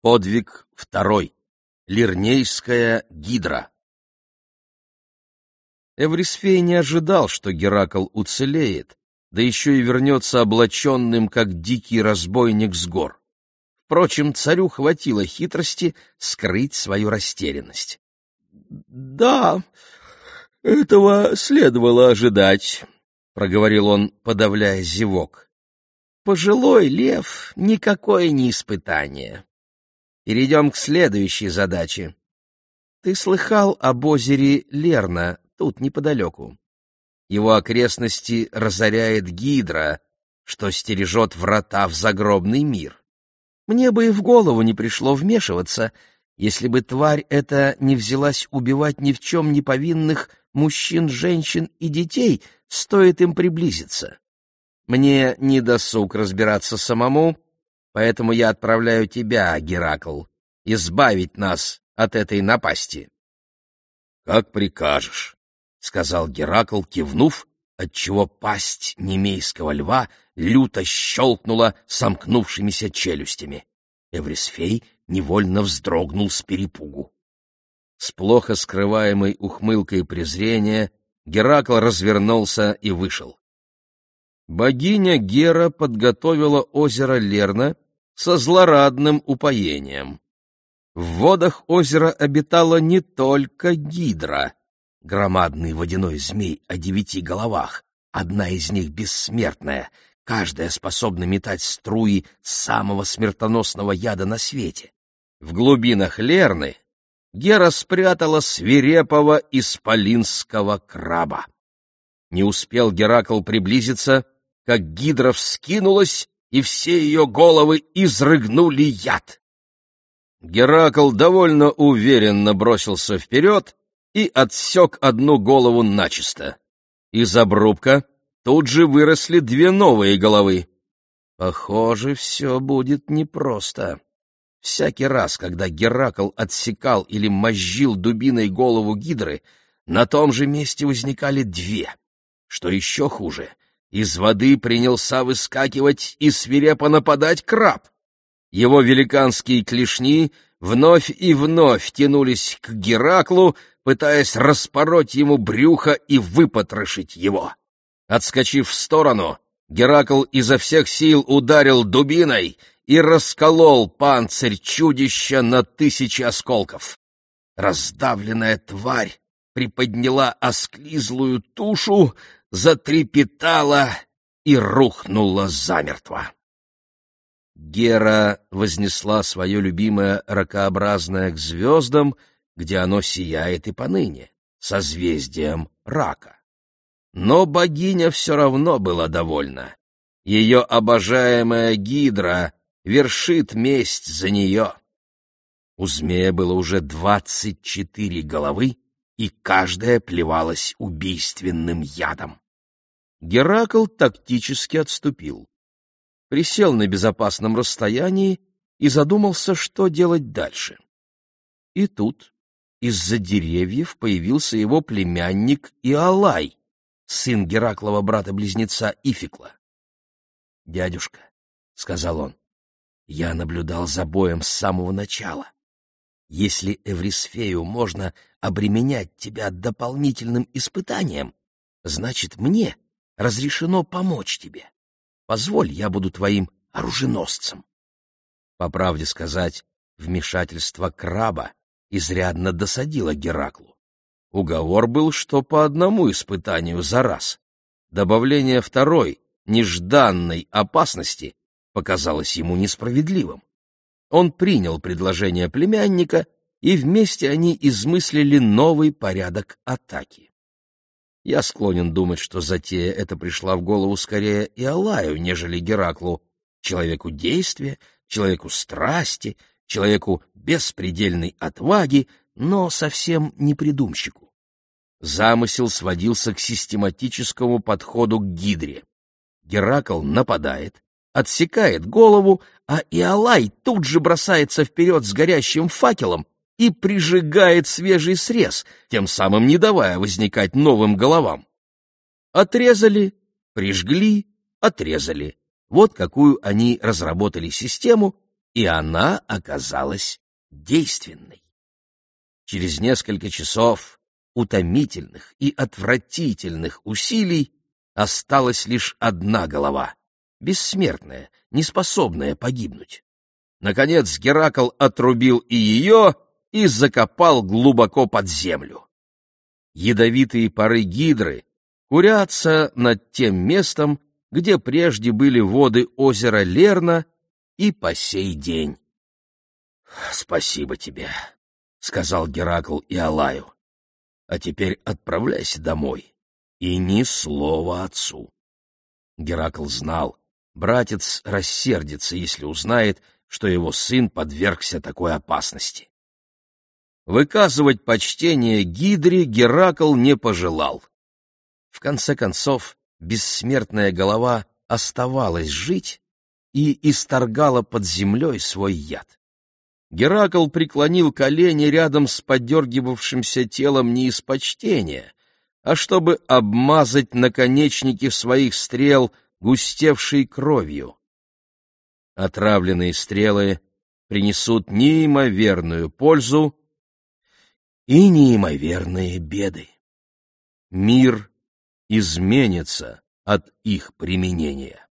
Подвиг второй. Лирнейская гидра. Эврисфей не ожидал, что Геракл уцелеет, да еще и вернется облаченным, как дикий разбойник с гор. Впрочем, царю хватило хитрости скрыть свою растерянность. — Да, этого следовало ожидать, — проговорил он, подавляя зевок. — Пожилой лев — никакое не испытание. Перейдем к следующей задаче. Ты слыхал об озере Лерна, тут неподалеку? Его окрестности разоряет гидра, что стережет врата в загробный мир. Мне бы и в голову не пришло вмешиваться, если бы тварь эта не взялась убивать ни в чем не повинных мужчин, женщин и детей, стоит им приблизиться. Мне не досуг разбираться самому, поэтому я отправляю тебя, Геракл, избавить нас от этой напасти. — Как прикажешь, — сказал Геракл, кивнув, отчего пасть немейского льва люто щелкнула сомкнувшимися челюстями. Эврисфей невольно вздрогнул с перепугу. С плохо скрываемой ухмылкой презрения Геракл развернулся и вышел. Богиня Гера подготовила озеро Лерна со злорадным упоением. В водах озера обитала не только гидра, громадный водяной змей о 9 головах, одна из них бессмертная, каждая способна метать струи самого смертоносного яда на свете. В глубинах Лерны Гера спрятала свирепого исполинского краба. Не успел Геракл приблизиться, как гидра вскинулась, и все ее головы изрыгнули яд. Геракл довольно уверенно бросился вперед и отсек одну голову начисто. Из обрубка тут же выросли 2 новые головы. Похоже, все будет непросто. Всякий раз, когда Геракл отсекал или мозжил дубиной голову гидры, на том же месте возникали 2. Что еще хуже, из воды принялся выскакивать и свирепо нападать краб. Его великанские клешни вновь и вновь тянулись к Гераклу, пытаясь распороть ему брюхо и выпотрошить его. Отскочив в сторону, Геракл изо всех сил ударил дубиной и расколол панцирь чудища на 1000 осколков. Раздавленная тварь приподняла осклизлую тушу, затрепетала и рухнула замертво. Гера вознесла свое любимое ракообразное к звездам, где оно сияет и поныне, созвездием рака. Но богиня все равно была довольна. Ее обожаемая гидра вершит месть за нее. У змея было уже 24 головы, и каждая плевалась убийственным ядом. Геракл тактически отступил. Присел на безопасном расстоянии и задумался, что делать дальше. И тут из-за деревьев появился его племянник Иолай, сын Гераклова брата-близнеца Ификла. — Дядюшка, — сказал он, — я наблюдал за боем с самого начала. Если Эврисфею можно обременять тебя дополнительным испытанием, значит, мне разрешено помочь тебе. Позволь, я буду твоим оруженосцем. По правде сказать, вмешательство краба изрядно досадило Гераклу. Уговор был, что по одному испытанию за раз. Добавление второй, нежданной опасности показалось ему несправедливым. Он принял предложение племянника, и вместе они измыслили новый порядок атаки. Я склонен думать, что затея эта пришла в голову скорее Иолаю, нежели Гераклу, человеку действия, человеку страсти, человеку беспредельной отваги, но совсем не придумщику. Замысел сводился к систематическому подходу к гидре. Геракл нападает, отсекает голову, а Иолай тут же бросается вперед с горящим факелом и прижигает свежий срез, тем самым не давая возникать новым головам. Отрезали, прижгли, отрезали. Вот какую они разработали систему, и она оказалась действенной. Через несколько часов утомительных и отвратительных усилий осталась лишь одна голова, бессмертная, неспособная погибнуть. Наконец Геракл отрубил и ее и закопал глубоко под землю. Ядовитые пары гидры курятся над тем местом, где прежде были воды озера Лерна, и по сей день. — Спасибо тебе, — сказал Геракл Иолаю. — А теперь отправляйся домой и ни слова отцу. Геракл знал, братец рассердится, если узнает, что его сын подвергся такой опасности. Выказывать почтение Гидре Геракл не пожелал. В конце концов, бессмертная голова оставалась жить и исторгала под землей свой яд. Геракл преклонил колени рядом с подергивавшимся телом не из почтения, а чтобы обмазать наконечники своих стрел густевшей кровью. Отравленные стрелы принесут неимоверную пользу и неимоверные беды. Мир изменится от их применения.